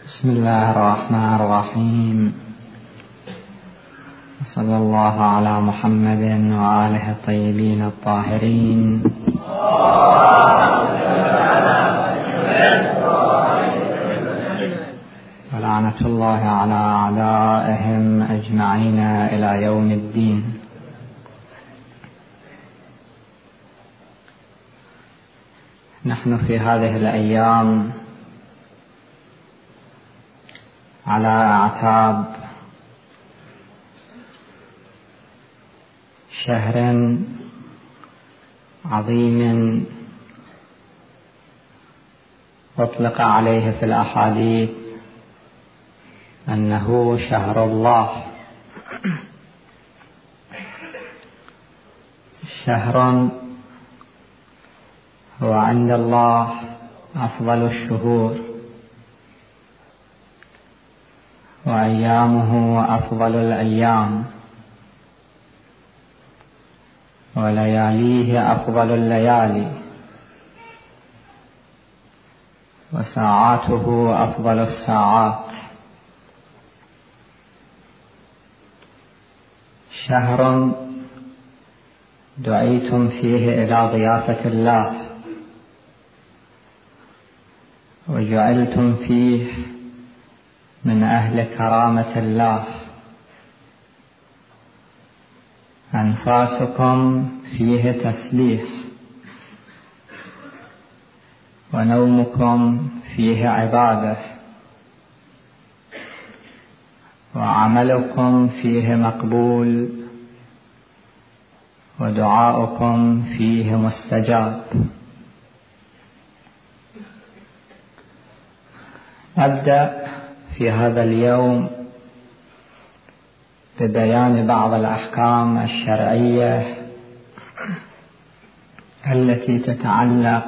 بسم الله الرحمن الرحيم، صلى الله على محمد وآله الطيبين الطاهرين، ولعنة الله على أعدائهم أجمعين إلى يوم الدين. نحن في هذه الأيام على أعتاب شهر عظيم أطلق عليه في الأحاديث أنه شهر الله، شهر هو عند الله أفضل الشهور، وأيامه أفضل الأيام، ولياليه أفضل الليالي، وساعاته أفضل الساعات. شهر دعيتم فيه إلى ضيافة الله، وجعلتم فيه من أهل كرامة الله، أنفاسكم فيه تسبيح، ونومكم فيه عبادة، وعملكم فيه مقبول، ودعاؤكم فيه مستجاب. أبدأ في هذا اليوم ببيان بعض الأحكام الشرعية التي تتعلق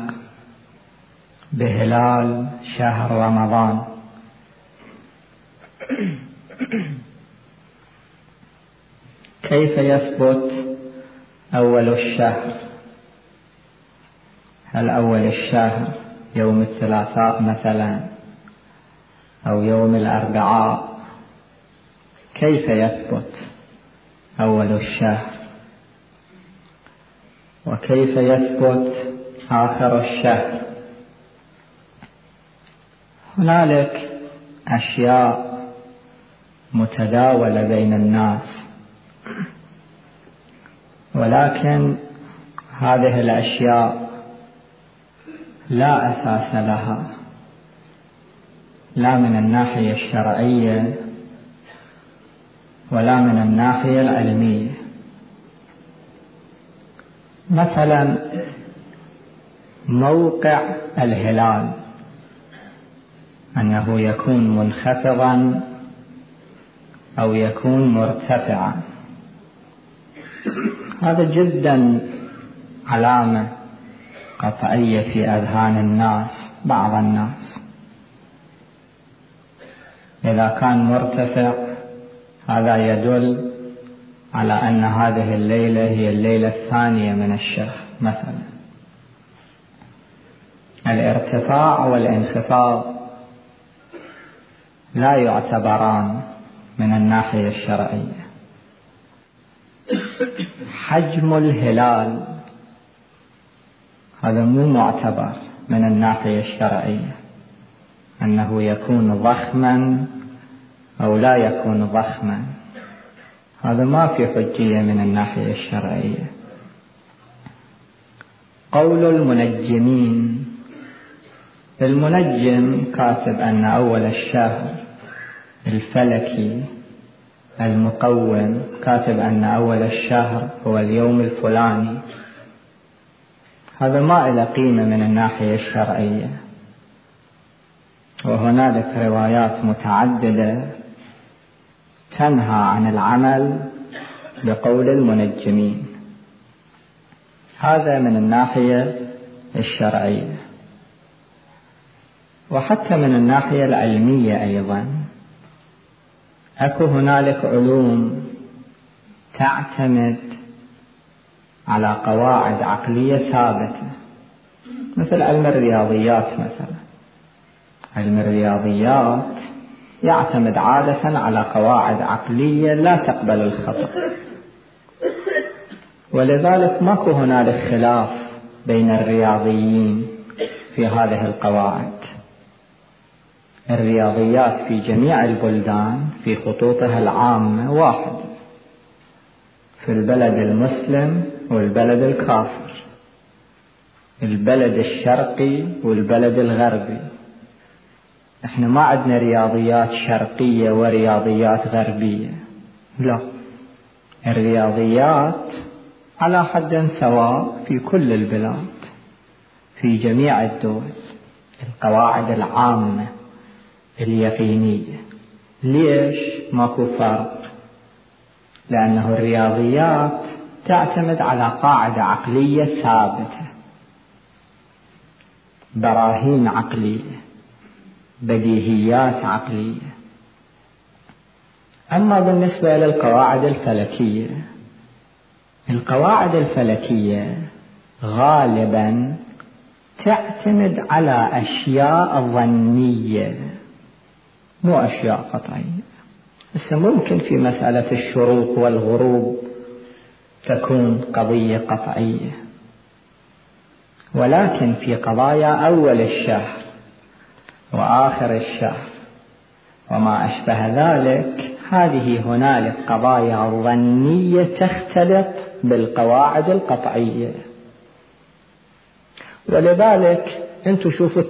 بهلال شهر رمضان. كيف يثبت أول الشهر؟ هل أول الشهر يوم الثلاثاء مثلا أو يوم الأربعاء؟ كيف يثبت أول الشهر؟ وكيف يثبت آخر الشهر؟ هنالك أشياء متداولة بين الناس، ولكن هذه الأشياء لا أساس لها، لا من الناحية الشرعية ولا من الناحية العلمية. مثلا موقع الهلال، أنه يكون منخفضا أو يكون مرتفعا، هذا جدا علامة قطعية في أذهان الناس، بعض الناس. إذا كان مرتفع هذا يدل على أن هذه الليلة هي الليلة الثانية من الشهر مثلا. الارتفاع والانخفاض لا يعتبران من الناحية الشرعية. حجم الهلال هذا مو معتبر من الناحية الشرعية، أنه يكون ضخما أو لا يكون ضخما، هذا ما في حجية من الناحية الشرعية. قول المنجمين، المنجم كاتب أن أول الشهر الفلكي المقوم كاتب أن أول الشهر هو اليوم الفلاني، هذا ما له قيمة من الناحية الشرعية. وهنالك روايات متعددة تنهى عن العمل بقول المنجمين، هذا من الناحية الشرعية. وحتى من الناحية العلمية أيضا، أكو هنالك علوم تعتمد على قواعد عقلية ثابتة، مثل علم الرياضيات مثلا. علم الرياضيات يعتمد عادة على قواعد عقلية لا تقبل الخطأ، ولذلك ماكو هنالك خلاف بين الرياضيين في هذه القواعد. الرياضيات في جميع البلدان في خطوطها العامة واحد، في البلد المسلم والبلد الكافر، البلد الشرقي والبلد الغربي. احنا ما عندنا رياضيات شرقية ورياضيات غربية، لا، الرياضيات على حد سواء في كل البلاد في جميع الدول، القواعد العامة اليقينية. ليش ماكو فرق؟ لأنه الرياضيات تعتمد على قاعدة عقلية ثابتة، براهين عقلية، بديهيات عقلية. أما بالنسبة للقواعد الفلكية، القواعد الفلكية غالبا تعتمد على أشياء ظنية مو أشياء قطعية. بس ممكن في مسألة الشروق والغروب تكون قضية قطعية، ولكن في قضايا أول الشهر وآخر الشهر وما أشبه ذلك، هذه هنالك قضايا ظنية تختلط بالقواعد القطعية. ولذلك أنتم شوفوا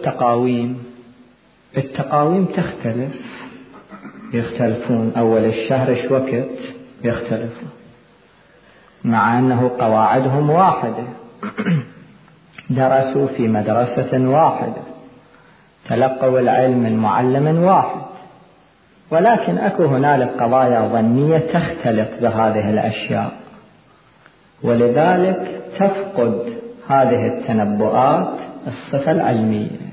التقاويم تختلف، يختلفون أول الشهر ايش وقت يختلفون، مع أنه قواعدهم واحدة، درسوا في مدرسة واحدة، تلقوا العلم من معلم واحد، ولكن أكو هنالك قضايا ظنية تختلف بهذه الأشياء، ولذلك تفقد هذه التنبؤات الصفة العلمية.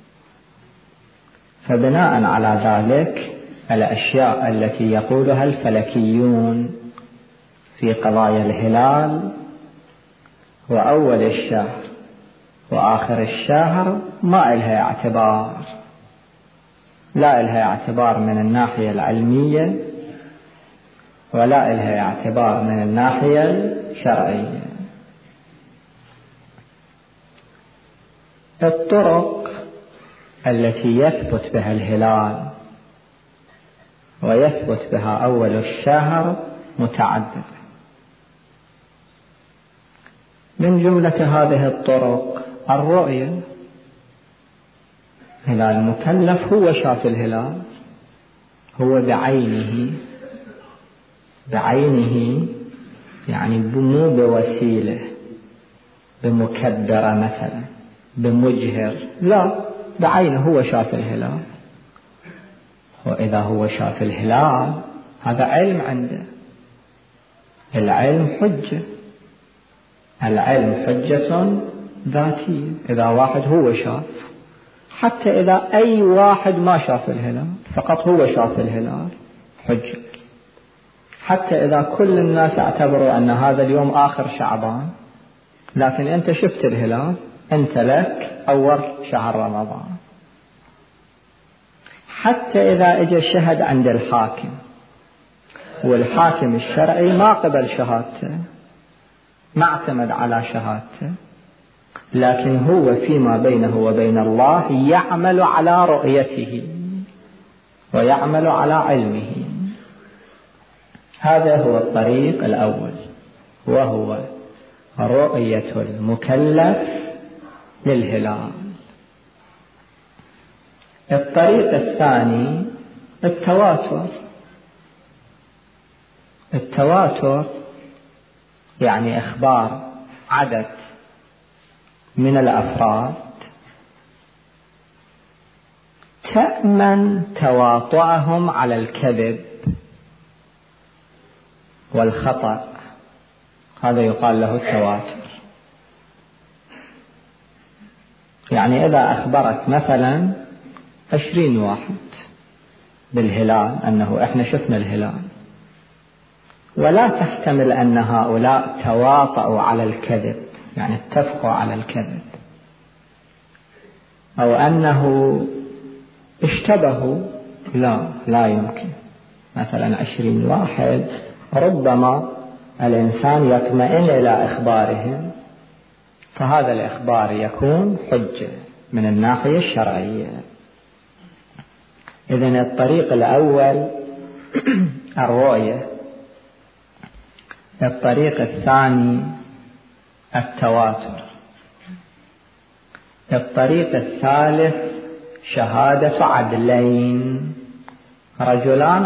فبناء على ذلك الأشياء التي يقولها الفلكيون في قضايا الهلال وأول الشهر وآخر الشهر ما إلها اعتبار، لا إلها اعتبار من الناحية العلمية ولا إلها اعتبار من الناحية الشرعية. الطرق التي يثبت بها الهلال ويثبت بها أول الشهر متعددة. من جملة هذه الطرق الرؤية، إذا المكلف هو شاف الهلال، هو بعينه يعني مو بوسيلة بمكبرة مثلا بمجهر، لا، بعينه هو شاف الهلال. وإذا هو شاف الهلال هذا علم عنده، العلم حجة، العلم حجة ذاتية. إذا واحد هو شاف، حتى إذا أي واحد ما شاف الهلال فقط هو شاف الهلال حجة، حتى إذا كل الناس اعتبروا أن هذا اليوم آخر شعبان لكن أنت شفت الهلال، أنت لك أول شهر رمضان. حتى إذا اجى شهد عند الحاكم والحاكم الشرعي ما قبل شهادته، ما اعتمد على شهادته، لكن هو فيما بينه وبين الله يعمل على رؤيته ويعمل على علمه. هذا هو الطريق الأول، وهو رؤية المكلف للهلال. الطريق الثاني التواتر يعني إخبار عدد من الأفراد تأمن تواطؤهم على الكذب والخطأ، هذا يقال له التواتر. يعني إذا أخبرت مثلا 20 واحد بالهلال أنه إحنا شفنا الهلال، ولا تحتمل أن هؤلاء تواطؤوا على الكذب يعني اتفقوا على الكذب، أو أنه اشتبهوا؟ لا يمكن. مثلا 20 واحد ربما الإنسان يطمئن إلى إخبارهم، فهذا الإخبار يكون حجة من الناحية الشرعية. إذن الطريق الأول الرؤية، الطريق الثاني التواتر، الطريق الثالث شهادة عدلين، رجلان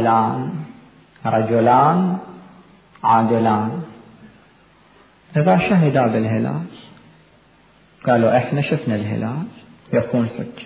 عادلان إذا شهدا بالهلال قالوا إحنا شفنا الهلال يكون حجة.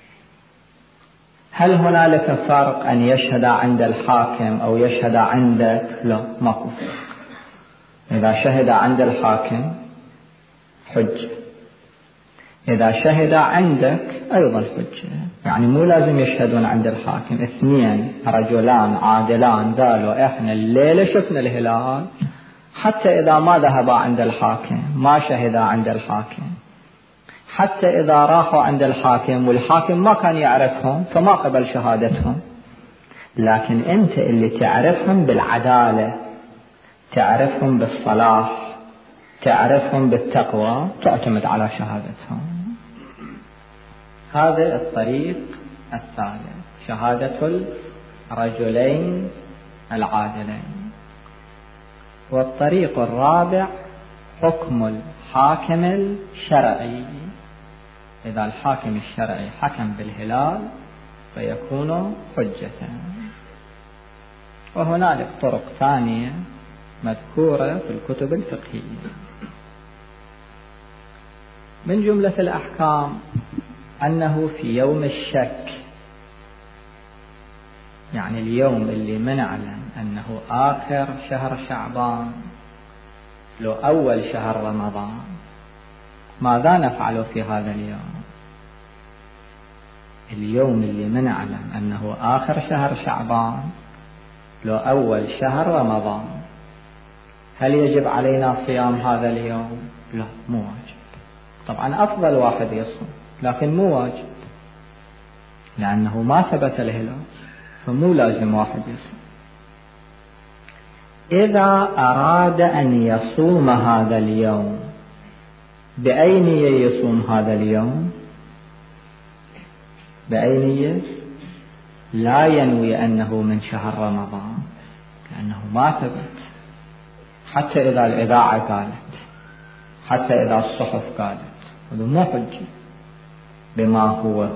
هل هنالك فرق أن يشهد عند الحاكم أو يشهد عندك؟ لا، ماكو فرق. إذا شهد عند الحاكم حجة، إذا شهد عندك أيضا حجة. يعني مو لازم يشهدون عند الحاكم، 2 رجلان عادلان قالوا إحنا الليلة شفنا الهلال، حتى إذا ما ذهبا عند الحاكم، ما شهدا عند الحاكم، حتى إذا راحوا عند الحاكم والحاكم ما كان يعرفهم فما قبل شهادتهم، لكن أنت اللي تعرفهم بالعدالة، تعرفهم بالصلاح، تعرفهم بالتقوى، تعتمد على شهادتهم. هذا الطريق الثالث، شهادة الرجلين العادلين. والطريق الرابع حكم الحاكم الشرعي. إذا الحاكم الشرعي حكم بالهلال فيكون حجة. وهنالك طرق ثانية مذكورة في الكتب الفقهية. من جملة الأحكام أنه في يوم الشك، يعني اليوم اللي منعلم أنه آخر شهر شعبان لو أول شهر رمضان، ماذا نفعل في هذا اليوم؟ اليوم اللي منعلم أنه آخر شهر شعبان لو أول شهر رمضان، هل يجب علينا صيام هذا اليوم؟ لا، مو واجب. طبعا أفضل واحد يصوم، لكن مو واجب، لأنه ما ثبت الهلال، فمو لازم واحد يصوم. إذا أراد أن يصوم هذا اليوم، بأي نية يصوم هذا اليوم؟ بأي نية؟ لا ينوي أنه من شهر رمضان، لأنه ما ثبت، حتى إذا الإذاعة قالت، حتى إذا الصحف قالت، هذا مو حجة بما هو.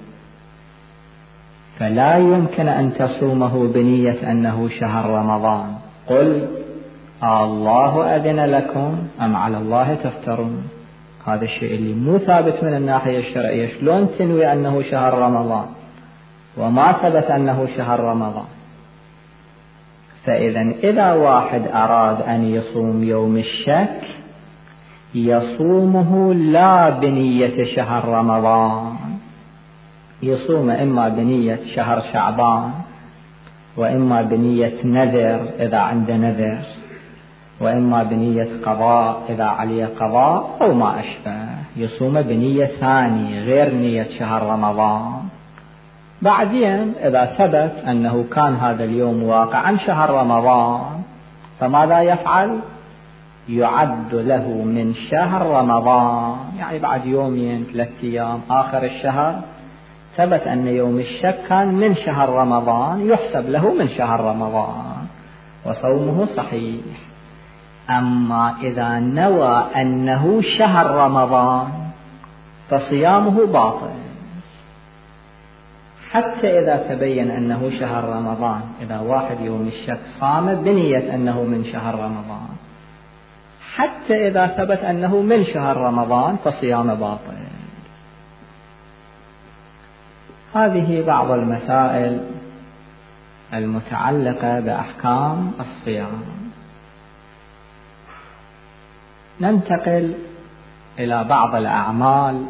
فلا يمكن أن تصومه بنية أنه شهر رمضان. قل الله أذن لكم أم على الله تفترون. هذا الشيء اللي مو ثابت من الناحية الشرعية، شلون تنوي أنه شهر رمضان وما ثبت أنه شهر رمضان؟ إذا واحد أراد أن يصوم يوم الشك يصومه لا بنية شهر رمضان، يصوم إما بنية شهر شعبان، وإما بنية نذر إذا عنده نذر، وإما بنية قضاء إذا عليه قضاء أو ما أشبه. يصوم بنية ثانية غير نية شهر رمضان. بعدين إذا ثبت أنه كان هذا اليوم واقعا شهر رمضان، فماذا يفعل؟ يعد له من شهر رمضان، يعني بعد 2 3 أيام آخر الشهر ثبت أن يوم الشك كان من شهر رمضان، يحسب له من شهر رمضان وصومه صحيح. أما إذا نوى أنه شهر رمضان فصيامه باطل، حتى إذا تبين أنه شهر رمضان. إذا واحد يوم الشك صام بنية أنه من شهر رمضان، حتى إذا ثبت أنه من شهر رمضان فصيام باطل. هذه بعض المسائل المتعلقة بأحكام الصيام. ننتقل إلى بعض الأعمال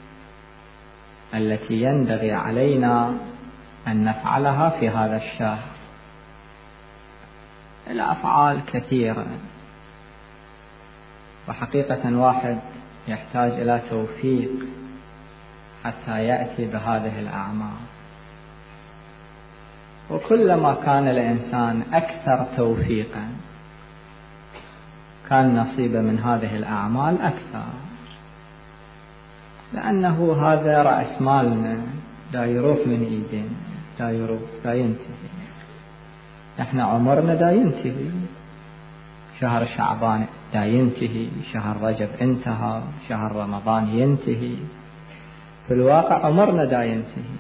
التي ينبغي علينا أن نفعلها في هذا الشهر. الأفعال كثيرة، وحقيقة واحد يحتاج إلى توفيق حتى يأتي بهذه الأعمال. وكلما كان الإنسان أكثر توفيقا كان نصيبه من هذه الأعمال أكثر، لأنه هذا رأس مالنا لا يروح من إيدينا، لا يروح، لا ينتهي. احنا عمرنا دا ينتهي، شهر شعبان دا ينتهي، شهر رجب انتهى، شهر رمضان ينتهي، في الواقع عمرنا دا ينتهي.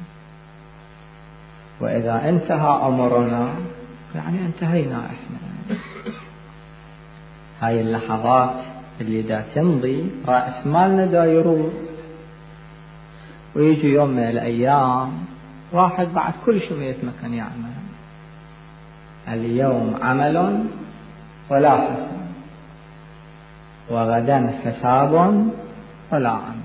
وإذا انتهى عمرنا يعني انتهينا احنا. هاي اللحظات اللي دا تمضي رأس مالنا دا يروح، ويجي يوم من الأيام واحد بعد كل شيء يتمكن يعمل. اليوم عمل ولا حساب، وغدا حساب ولا عمل.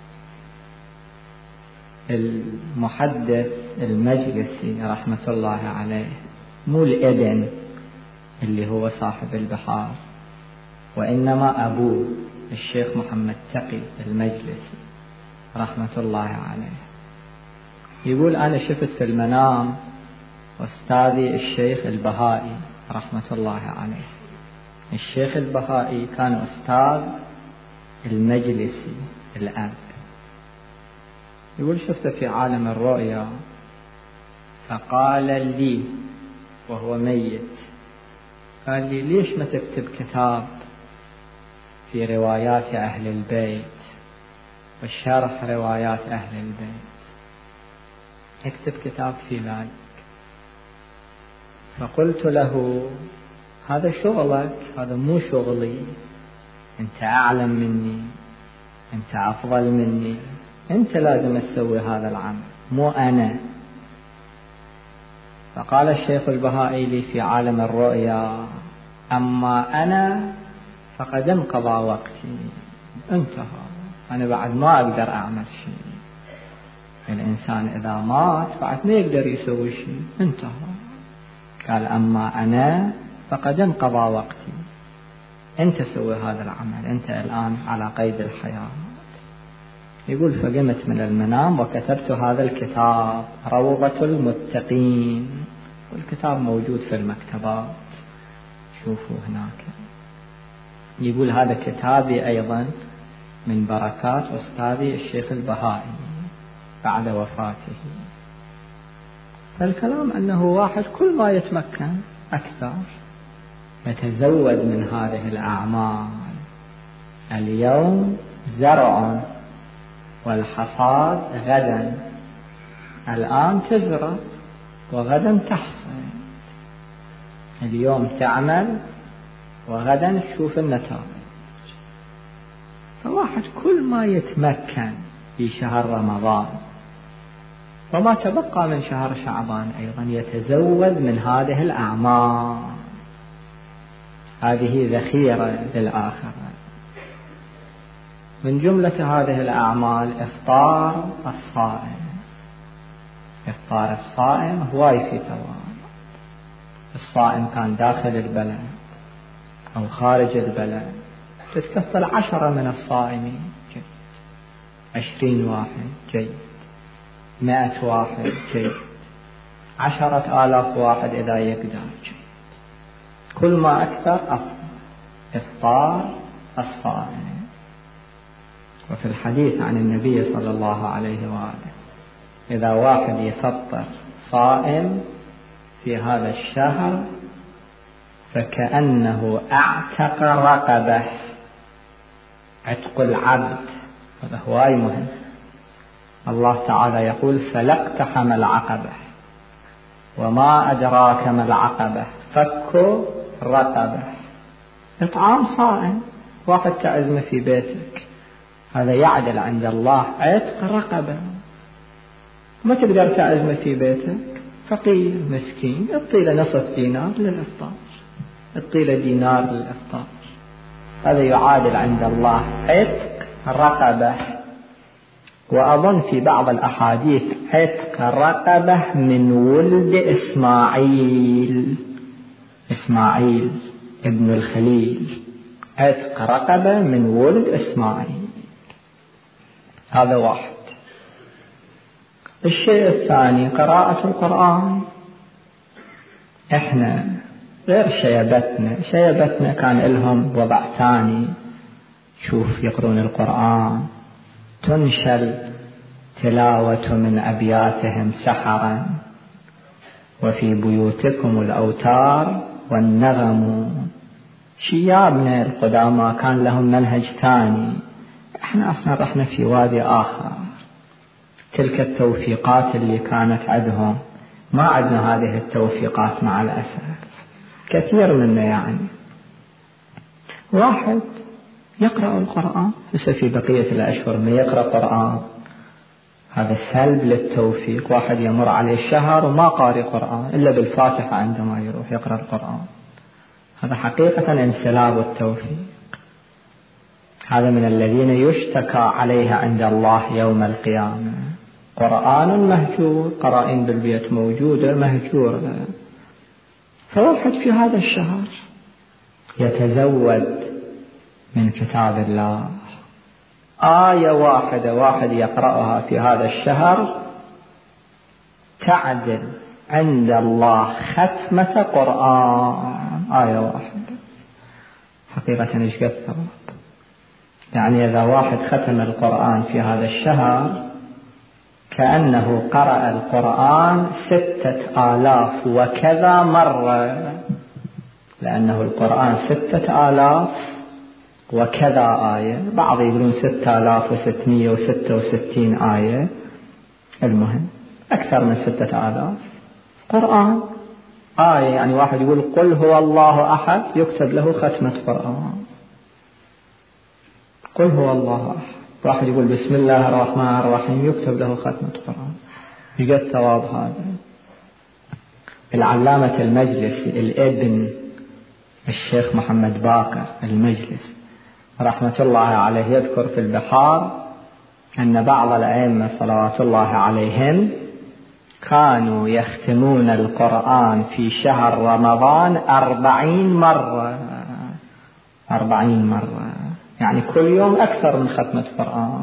المحدث المجلسي رحمة الله عليه، مو الابن اللي هو صاحب البحار، وإنما أبوه الشيخ محمد تقي المجلسي رحمة الله عليه، يقول أنا شفت في المنام أستاذي الشيخ البهائي رحمة الله عليه. الشيخ البهائي كان أستاذ المجلسي الآن. يقول شفته في عالم الرؤيا، فقال لي وهو ميت، قال لي ليش ما تكتب كتاب في روايات أهل البيت وشرح روايات أهل البيت، اكتب كتاب في ذلك. فقلت له هذا شغلك، هذا مو شغلي، أنت أعلم مني، أنت أفضل مني، أنت لازم تسوي هذا العمل مو أنا. فقال الشيخ البهائي لي في عالم الرؤيا، أما أنا فقد انقضى وقتي، انتهى، أنا بعد ما أقدر أعمل شيء. الإنسان إذا مات بعد ما يقدر يسوي شيء، انتهى. قال أما أنا فقد انقضى وقتي، أنت سوي هذا العمل، أنت الآن على قيد الحياة. يقول فقمت من المنام وكتبت هذا الكتاب روضة المتقين، والكتاب موجود في المكتبات، شوفوا هناك. يقول هذا كتابي أيضا من بركات أستاذي الشيخ البهائي بعد وفاته. فالكلام أنه واحد كل ما يتمكن أكثر يتزود من هذه الأعمال. اليوم زرع والحصاد غدا، الآن تزرع وغدا تحصد، اليوم تعمل وغدا تشوف النتائج. فواحد كل ما يتمكن في شهر رمضان وما تبقى من شهر شعبان أيضا يتزود من هذه الأعمال. هذه ذخيرة للآخرة. من جملة هذه الأعمال إفطار الصائم. إفطار الصائم هواي في ثواب. الصائم كان داخل البلد أو خارج البلد، تتكفل 10 من الصائمين، 20 واحد جيد، 100 واحد جيد، 10,000 واحد إذا يقدر جيد. كل ما أكثر أفضل. إفطار الصائم. وفي الحديث عن النبي صلى الله عليه وآله، إذا واحد يفطر صائم في هذا الشهر فكأنه اعتق رقبة. عتق العبد هذا هواي مهم. الله تعالى يقول فلاقتحم العقبة، وما أدراك ما العقبة، فك رقبة. إطعام صائم. واحد تعزمه في بيتك، هذا يعدل عند الله عتق رقبة. ما تقدر تعزمه في بيتك، فقير مسكين، اعطي له نصف دينار للإفطار، اعطي له دينار للإفطار، هذا يعادل عند الله عتق رقبة. وأظن في بعض الأحاديث عتق رقبة من ولد إسماعيل ابن الخليل، عتق رقبة من ولد إسماعيل. هذا واحد. الشيء الثاني قراءة القرآن. إحنا غير شيبتنا كان لهم وضع ثاني. شوف يقرون القرآن تنشل تلاوة من أبياتهم سحرا، وفي بيوتكم الأوتار والنغم. شيابنا القدامى كان لهم منهج ثاني، احنا اصلا رحنا في وادي آخر. تلك التوفيقات اللي كانت عندهم ما عندنا هذه التوفيقات مع الأسف. كثير منا يعني واحد يقرأ القرآن لسه في بقية الأشهر ما يقرأ قرآن، هذا سلب للتوفيق. واحد يمر عليه شهر وما قارئ قرآن إلا بالفاتحة عندما يروح يقرأ القرآن، هذا حقيقة انسلاب التوفيق. هذا من الذين يشتكى عليه عند الله يوم القيامة. قرآن مهجور، قرائن بالبيت موجودة مهجورة. فواحد في هذا الشهر يتزود من كتاب الله آية واحد يقرأها في هذا الشهر تعدل عند الله ختمة قرآن. آية واحدة حقيقة ايش قد ثواب. يعني إذا واحد ختم القرآن في هذا الشهر كأنه قرأ القرآن 6000 وكذا مرة، لأنه القرآن 6000 وكذا آية. بعض يقولون 6666 آية، المهم أكثر من 6000 قرآن آية. يعني واحد يقول قل هو الله أحد يكتب له ختمة قرآن. قل هو الله أحد. واحد يقول بسم الله الرحمن الرحيم يكتب له ختمة قرآن. يقد ثواب هذا. العلامة المجلسي الابن الشيخ محمد باقر المجلس رحمة الله عليه يذكر في البحار أن بعض الأئمة صلوات الله عليهم كانوا يختمون القرآن في شهر رمضان 40 مرة. 40 مرة يعني كل يوم أكثر من ختمة قرآن.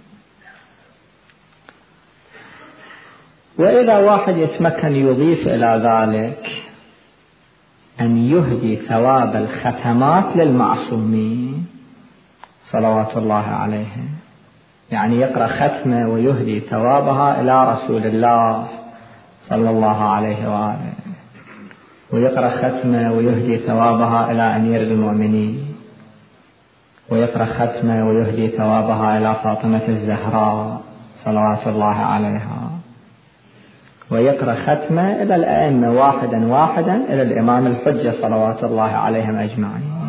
وإذا واحد يتمكن يضيف إلى ذلك أن يهدي ثواب الختمات للمعصومين صلوات الله عليهم، يعني يقرأ ختمة ويهدي ثوابها إلى رسول الله صلى الله عليه وآله، ويقرأ ختمة ويهدي ثوابها إلى أمير المؤمنين، ويقرأ ختمة ويهدي ثوابها إلى فاطمة الزهراء صلوات الله عليها، ويقرأ ختمة إلى الأئمة واحدا إلى الإمام الحجة صلوات الله عليهم أجمعين.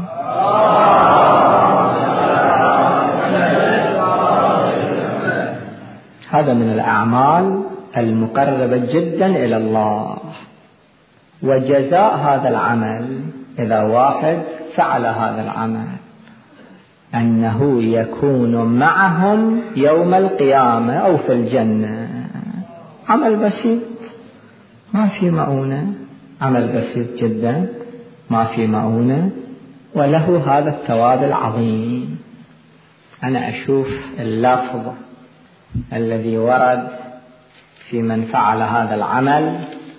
هذا من الأعمال المقربة جدا إلى الله. وجزاء هذا العمل إذا واحد فعل هذا العمل أنه يكون معهم يوم القيامة أو في الجنة. عمل بسيط ما في مؤونة، عمل بسيط جدا ما في مؤونة، وله هذا الثواب العظيم. أنا أشوف اللفظ الذي ورد في من فعل هذا العمل،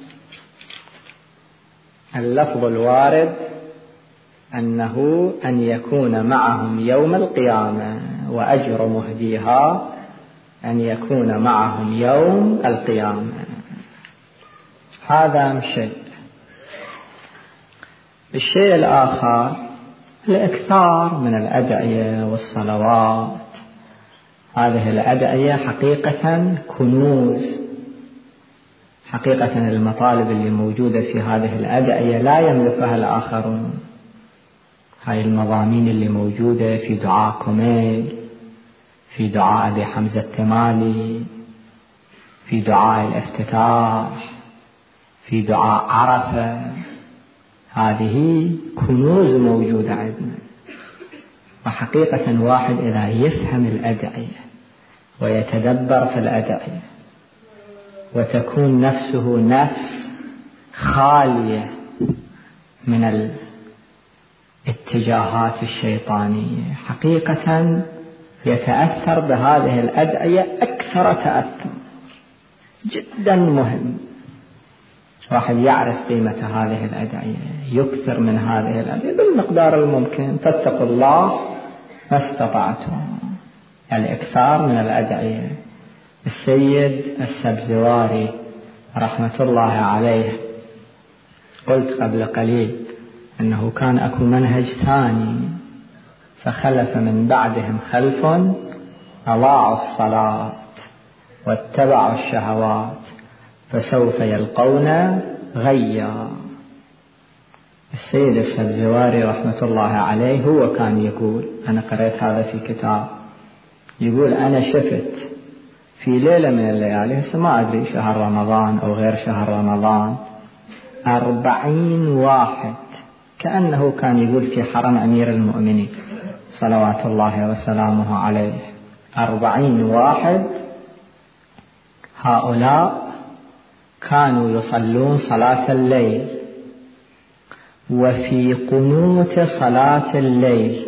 اللفظ الوارد أنه أن يكون معهم يوم القيامة، وأجر مهديها أن يكون معهم يوم القيامة. هذا شيء. الشيء الآخر الإكثار من الأدعية والصلوات. هذه الأدعية حقيقة كنوز، حقيقة المطالب اللي موجودة في هذه الأدعية لا يملكها الآخرون. هاي المضامين اللي موجودة في دعاء كميل، في دعاء أبي حمزة التمالي، في دعاء الافتتاح، في دعاء عرفة، هذه كنوز موجودة عندنا. وحقيقة واحد إذا يفهم الأدعية ويتدبر في الأدعية وتكون نفسه نفس خالية من الاتجاهات الشيطانية، حقيقة يتأثر بهذه الأدعية أكثر تأثر. جدا مهم واحد يعرف قيمة هذه الأدعية، يكثر من هذه الأدعية بالمقدار الممكن. فاتقوا الله ما استطعتم، الإكثار من الأدعية. السيد السبزواري رحمة الله عليه قلت قبل قليل أنه كان أكو منهج ثاني، فخلف من بعدهم خلف أضاعوا الصلاة واتبعوا الشهوات فسوف يلقون غيا. السيد السبزواري رحمة الله عليه هو كان يقول، أنا قرأت هذا في كتاب، يقول أنا شفت في ليلة من الليالي، ما أدري شهر رمضان أو غير شهر رمضان، 40 واحد كأنه كان يقول في حرم أمير المؤمنين صلوات الله وسلامه عليه، 40 واحد هؤلاء كانوا يصلون صلاة الليل، وفي قنوت صلاة الليل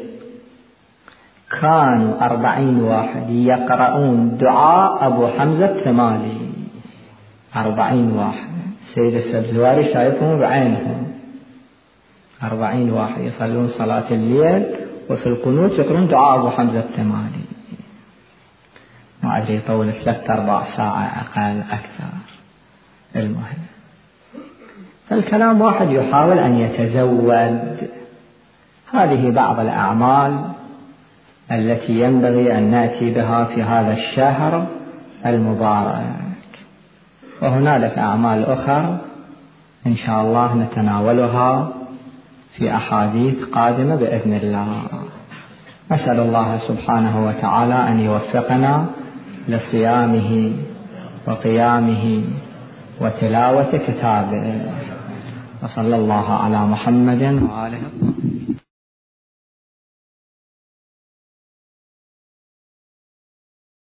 كانوا 40 واحد يقرؤون دعاء أبو حمزة الثمالي. 40 واحد، سيد السبزواري شايفهم بعينهم، 40 واحد يصلون صلاة الليل وفي القنوت يقرؤون دعاء أبو حمزة الثمالي. ما أدري طول 3-4 ساعة أقل أكثر. المهم، فالكلام واحد يحاول أن يتزود. هذه بعض الأعمال التي ينبغي أن نأتي بها في هذا الشهر المبارك، وهنالك أعمال أخرى إن شاء الله نتناولها في أحاديث قادمة بإذن الله. أسأل الله سبحانه وتعالى أن يوفقنا لصيامه وقيامه وتلاوة كتابه، وصلى الله على محمد وآله.